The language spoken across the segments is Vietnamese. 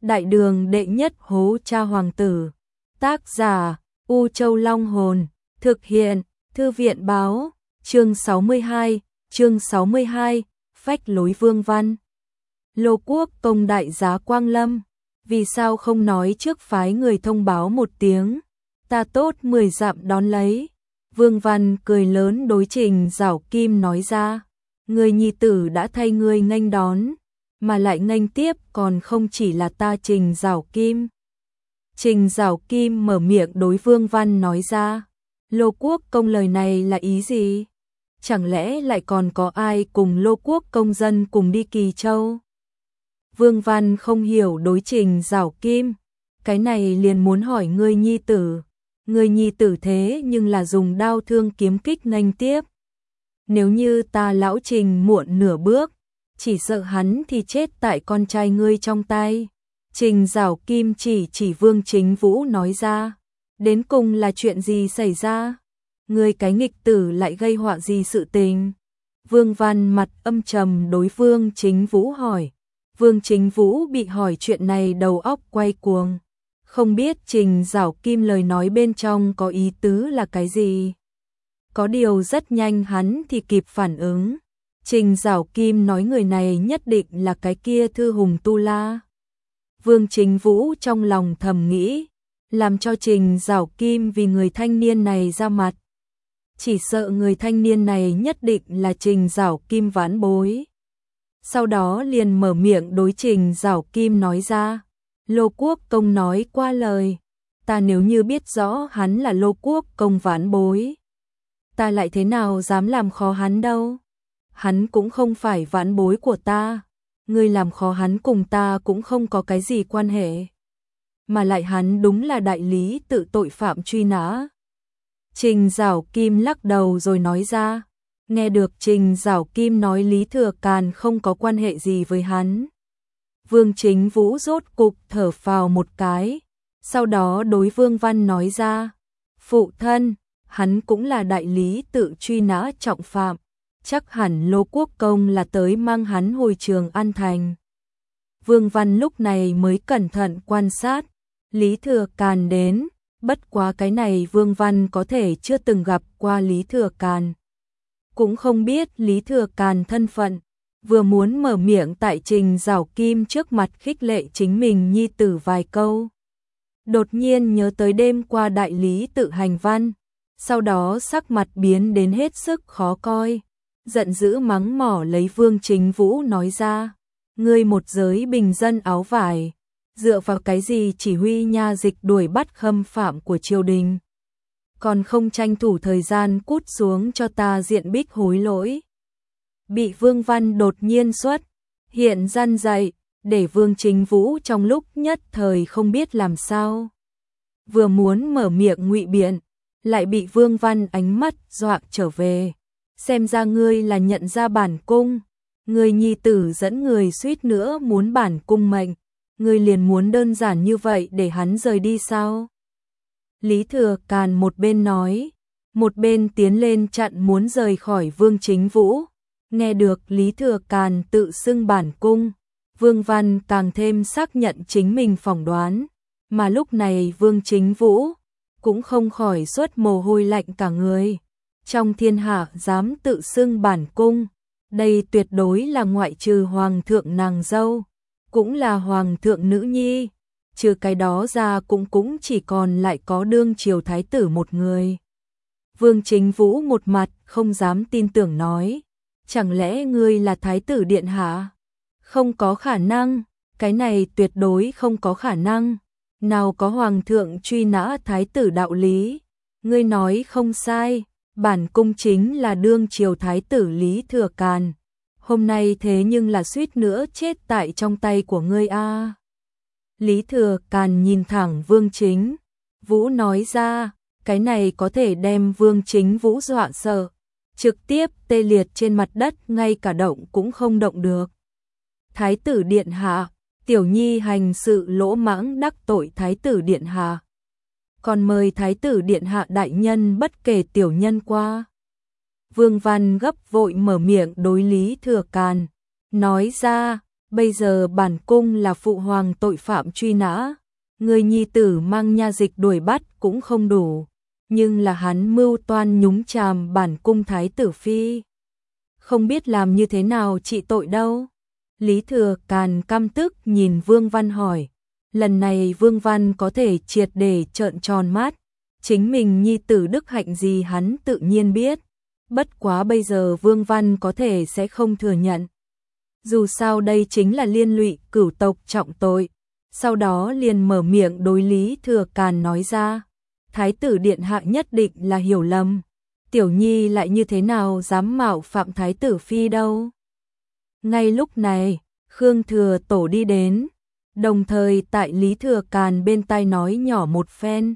Đại đường đệ nhất hố cha hoàng tử. Tác giả U Châu Long Hồn. Thực hiện Thư viện Báo. Chương 62, phách lối Vương Văn. Lô Quốc Công đại giá Quang Lâm, vì sao không nói trước phái người thông báo một tiếng, ta tốt 10 dặm đón lấy. Vương Văn cười lớn đối Trình Giảo Kim nói ra, người nhi tử đã thay ngươi nghênh đón, mà lại nghênh tiếp còn không chỉ là ta Trình Giảo Kim. Trình Giảo Kim mở miệng đối Vương Văn nói ra, Lô Quốc Công lời này là ý gì? Chẳng lẽ lại còn có ai cùng Lô Quốc Công dân cùng đi Kỳ Châu? Vương Văn không hiểu đối Trình Giảo Kim, cái này liền muốn hỏi ngươi nhi tử. Ngươi nhi tử thế nhưng là dùng đao thương kiếm kích nghênh tiếp. Nếu như ta lão Trình muộn nửa bước, chỉ sợ hắn thì chết tại con trai ngươi trong tay. Trình Giảo Kim chỉ Vương Chính Vũ nói ra, đến cùng là chuyện gì xảy ra? Ngươi cái nghịch tử lại gây họa gì sự tình? Vương Văn mặt âm trầm đối Vương Chính Vũ hỏi. Vương Chính Vũ bị hỏi chuyện này đầu óc quay cuồng, không biết Trình Giảo Kim lời nói bên trong có ý tứ là cái gì. Có điều rất nhanh hắn thì kịp phản ứng. Trình Giảo Kim nói người này nhất định là cái kia Thư Hùng Tu La. Vương Chính Vũ trong lòng thầm nghĩ, làm cho Trình Giảo Kim vì người thanh niên này ra mặt. Chỉ sợ người thanh niên này nhất định là Trình Giảo Kim vãn bối. Sau đó liền mở miệng đối Trình Giảo Kim nói ra, Lô Quốc Công nói qua lời, ta nếu như biết rõ hắn là Lô Quốc Công vãn bối, ta lại thế nào dám làm khó hắn đâu. Hắn cũng không phải vãn bối của ta, ngươi làm khó hắn cùng ta cũng không có cái gì quan hệ. Mà lại hắn đúng là đại lý tự tội phạm truy nã. Trình Giảo Kim lắc đầu rồi nói ra, nghe được Trình Giảo Kim nói Lý Thừa Càn không có quan hệ gì với hắn. Vương Chính Vũ rốt cục thở phào một cái, sau đó đối Vương Văn nói ra, phụ thân, hắn cũng là đại lý tự truy nã trọng phạm, chắc hẳn Lô Quốc Công là tới mang hắn hồi Trường An Thành. Vương Văn lúc này mới cẩn thận quan sát, Lý Thừa Càn đến, bất quá cái này Vương Văn có thể chưa từng gặp qua Lý Thừa Càn, cũng không biết Lý Thừa Càn thân phận, vừa muốn mở miệng tại Trình Giảo Kim trước mặt khích lệ chính mình nhi tử vài câu. Đột nhiên nhớ tới đêm qua đại lý tự hành văn, sau đó sắc mặt biến đến hết sức khó coi, giận dữ mắng mỏ lấy Vương Chính Vũ nói ra, ngươi một giới bình dân áo vải, dựa vào cái gì chỉ huy nha dịch đuổi bắt khâm phạm của triều đình, còn không tranh thủ thời gian cút xuống cho ta diện bích hối lỗi. Bị Vương Văn đột nhiên xuất hiện răn dạy, để Vương Chính Vũ trong lúc nhất thời không biết làm sao. Vừa muốn mở miệng ngụy biện, lại bị Vương Văn ánh mắt dọa trở về. Xem ra ngươi là nhận ra bản cung, ngươi nhi tử dẫn người suýt nữa muốn bản cung mệnh, ngươi liền muốn đơn giản như vậy để hắn rời đi sao? Lý Thừa Càn một bên nói, một bên tiến lên chặn muốn rời khỏi Vương Chính Vũ. Nghe được Lý Thừa Càn tự xưng bản cung, Vương Văn càng thêm xác nhận chính mình phỏng đoán, mà lúc này Vương Chính Vũ cũng không khỏi xuất mồ hôi lạnh cả người. Trong thiên hạ dám tự xưng bản cung, đây tuyệt đối là ngoại trừ hoàng thượng nàng dâu, cũng là hoàng thượng nữ nhi, trừ cái đó ra cũng chỉ còn lại có đương triều thái tử một người. Vương Chính Vũ một mặt không dám tin tưởng nói, chẳng lẽ ngươi là thái tử điện hạ? Không có khả năng, cái này tuyệt đối không có khả năng, nào có hoàng thượng truy nã thái tử đạo lý. Ngươi nói không sai, bản cung chính là đương triều thái tử Lý Thừa Càn, hôm nay thế nhưng là suýt nữa chết tại trong tay của ngươi a. Lý Thừa Càn nhìn thẳng Vương Chính Vũ nói ra, cái này có thể đem Vương Chính Vũ dọa sợ, trực tiếp tê liệt trên mặt đất, ngay cả động cũng không động được. Thái tử điện hạ, tiểu nhi hành sự lỗ mãng đắc tội thái tử điện hạ, còn mời thái tử điện hạ đại nhân bất kể tiểu nhân qua. Vương Văn gấp vội mở miệng đối Lý Thừa Càn nói ra, bây giờ bản cung là phụ hoàng tội phạm truy nã, người nhi tử mang nha dịch đuổi bắt cũng không đủ, nhưng là hắn mưu toan nhúng chàm bản cung thái tử phi. Không biết làm như thế nào trị tội đâu. Lý Thừa Càn căm tức nhìn Vương Văn hỏi. Lần này Vương Văn có thể triệt để trợn tròn mắt. Chính mình nhi tử đức hạnh gì hắn tự nhiên biết. Bất quá bây giờ Vương Văn có thể sẽ không thừa nhận. Dù sao đây chính là liên lụy cửu tộc trọng tội. Sau đó liền mở miệng đối Lý Thừa Càn nói ra. Thái tử điện hạ nhất định là hiểu lầm. Tiểu nhi lại như thế nào dám mạo phạm thái tử phi đâu. Ngay lúc này, Khương Thừa Tổ đi đến, đồng thời tại Lý Thừa Càn bên tai nói nhỏ một phen.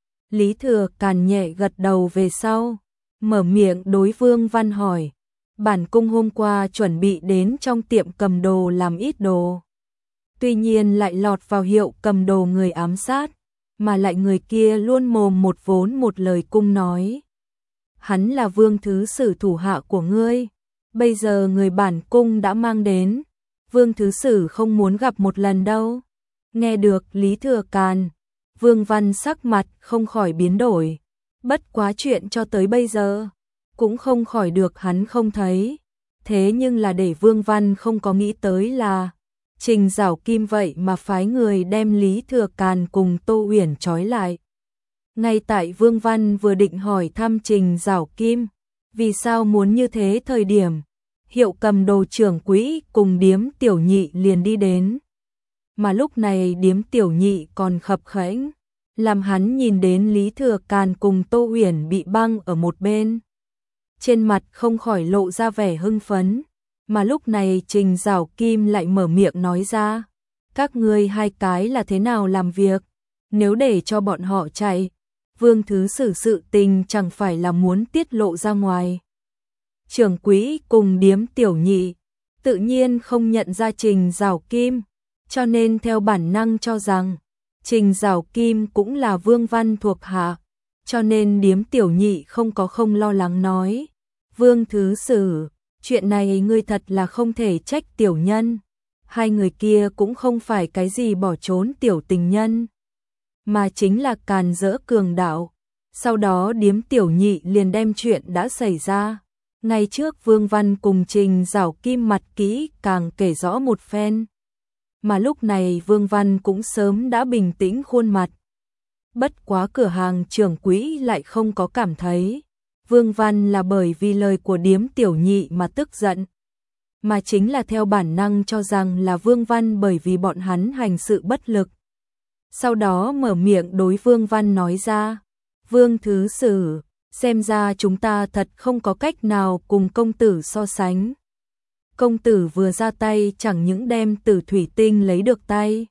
Lý Thừa Càn nhẹ gật đầu về sau, mở miệng đối Vương Văn hỏi. Bản cung hôm qua chuẩn bị đến trong tiệm cầm đồ làm ít đồ. Tuy nhiên lại lọt vào hiệu cầm đồ người ám sát, mà lại người kia luôn mồm một vốn một lời cung nói. Hắn là Vương Thứ Sử thủ hạ của ngươi, bây giờ người bản cung đã mang đến, Vương Thứ Sử không muốn gặp một lần đâu. Nghe được Lý Thừa Càn, Vương Văn sắc mặt không khỏi biến đổi, bất quá chuyện cho tới bây giờ, cũng không khỏi được hắn không thấy. Thế nhưng là để Vương Văn không có nghĩ tới là, Trình Giảo Kim vậy mà phái người đem Lý Thừa Càn cùng Tô Uyển trói lại. Ngay tại Vương Văn vừa định hỏi thăm Trình Giảo Kim, vì sao muốn như thế thời điểm, hiệu cầm đồ trưởng quỹ cùng điếm tiểu nhị liền đi đến. Mà lúc này điếm tiểu nhị còn khập khẽnh, làm hắn nhìn đến Lý Thừa Càn cùng Tô Uyển bị băng ở một bên. Trên mặt không khỏi lộ ra vẻ hưng phấn, mà lúc này Trình Giảo Kim lại mở miệng nói ra. Các ngươi hai cái là thế nào làm việc, nếu để cho bọn họ chạy, Vương Thứ Sử sự tình chẳng phải là muốn tiết lộ ra ngoài. Trưởng quỹ cùng điếm tiểu nhị tự nhiên không nhận ra Trình Giảo Kim, cho nên theo bản năng cho rằng Trình Giảo Kim cũng là Vương Văn thuộc hạ, cho nên điếm tiểu nhị không lo lắng nói. Vương Thứ Sử, chuyện này ngươi thật là không thể trách tiểu nhân. Hai người kia cũng không phải cái gì bỏ trốn tiểu tình nhân, mà chính là càn rỡ cường đạo. Sau đó điếm tiểu nhị liền đem chuyện đã xảy ra ngày trước Vương Văn cùng Trình Giảo Kim mặt kỹ càng kể rõ một phen. Mà lúc này Vương Văn cũng sớm đã bình tĩnh khuôn mặt. Bất quá cửa hàng trưởng quỹ lại không có cảm thấy Vương Văn là bởi vì lời của điếm tiểu nhị mà tức giận, mà chính là theo bản năng cho rằng là Vương Văn bởi vì bọn hắn hành sự bất lực. Sau đó mở miệng đối Vương Văn nói ra. Vương Thứ Sử, xem ra chúng ta thật không có cách nào cùng công tử so sánh. Công tử vừa ra tay chẳng những đem Tử Thủy Tinh lấy được tay,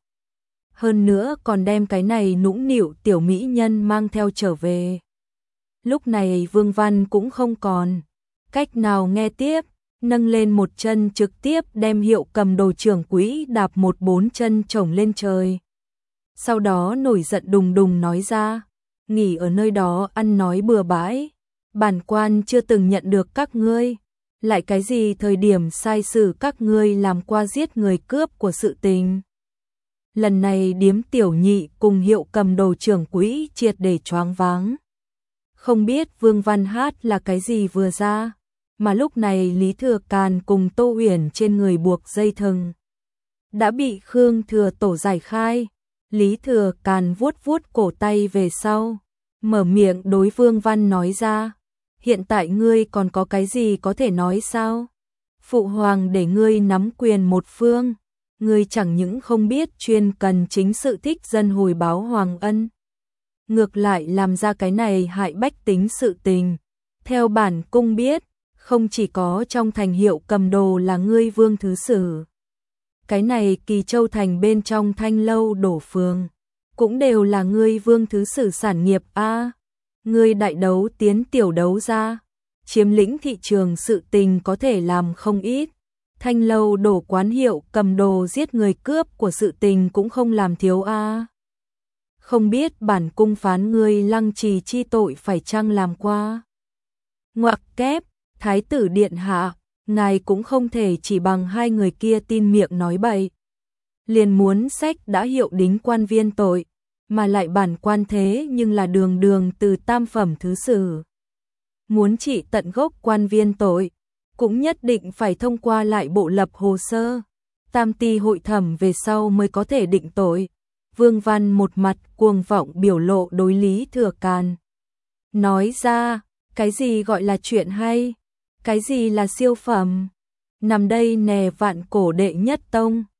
hơn nữa còn đem cái này nũng nịu tiểu mỹ nhân mang theo trở về. Lúc này Vương Văn cũng không còn cách nào nghe tiếp, nâng lên một chân trực tiếp đem hiệu cầm đồ trưởng quỹ đạp một bốn chân chổng lên trời. Sau đó nổi giận đùng đùng nói ra, nghỉ ở nơi đó ăn nói bừa bãi, bản quan chưa từng nhận được các ngươi, lại cái gì thời điểm sai xử các ngươi làm qua giết người cướp của sự tình. Lần này điếm tiểu nhị cùng hiệu cầm đồ trưởng quỹ triệt để choáng váng. Không biết Vương Văn hát là cái gì vừa ra, mà lúc này Lý Thừa Càn cùng Tô Uyển trên người buộc dây thừng đã bị Khương Thừa Tổ giải khai. Lý Thừa Càn vuốt vuốt cổ tay về sau, mở miệng đối Vương Văn nói ra, hiện tại ngươi còn có cái gì có thể nói sao? Phụ hoàng để ngươi nắm quyền một phương, ngươi chẳng những không biết chuyên cần chính sự thích dân hồi báo hoàng ân, ngược lại làm ra cái này hại bách tính sự tình. Theo bản cung biết, không chỉ có trong thành hiệu cầm đồ là ngươi Vương Thứ Sử, cái này Kỳ Châu thành bên trong Thanh Lâu đổ phường cũng đều là ngươi Vương Thứ Sử sản nghiệp a. Ngươi đại đấu tiến tiểu đấu ra, chiếm lĩnh thị trường sự tình có thể làm không ít. Thanh Lâu đổ quán hiệu cầm đồ giết người cướp của sự tình cũng không làm thiếu a. Không biết bản cung phán ngươi lăng trì chi tội phải chăng làm qua. Ngoặc kép, thái tử điện hạ, ngài cũng không thể chỉ bằng hai người kia tin miệng nói bậy. Liền muốn sách đã hiệu đính quan viên tội, mà lại bản quan thế nhưng là đường đường từ tam phẩm thứ sử. Muốn trị tận gốc quan viên tội, cũng nhất định phải thông qua lại bộ lập hồ sơ, tam ty hội thẩm về sau mới có thể định tội. Vương Văn một mặt cuồng vọng biểu lộ đối Lý Thừa Càn. Nói ra, cái gì gọi là chuyện hay? Cái gì là siêu phẩm? Nằm đây nè vạn cổ đệ nhất tông.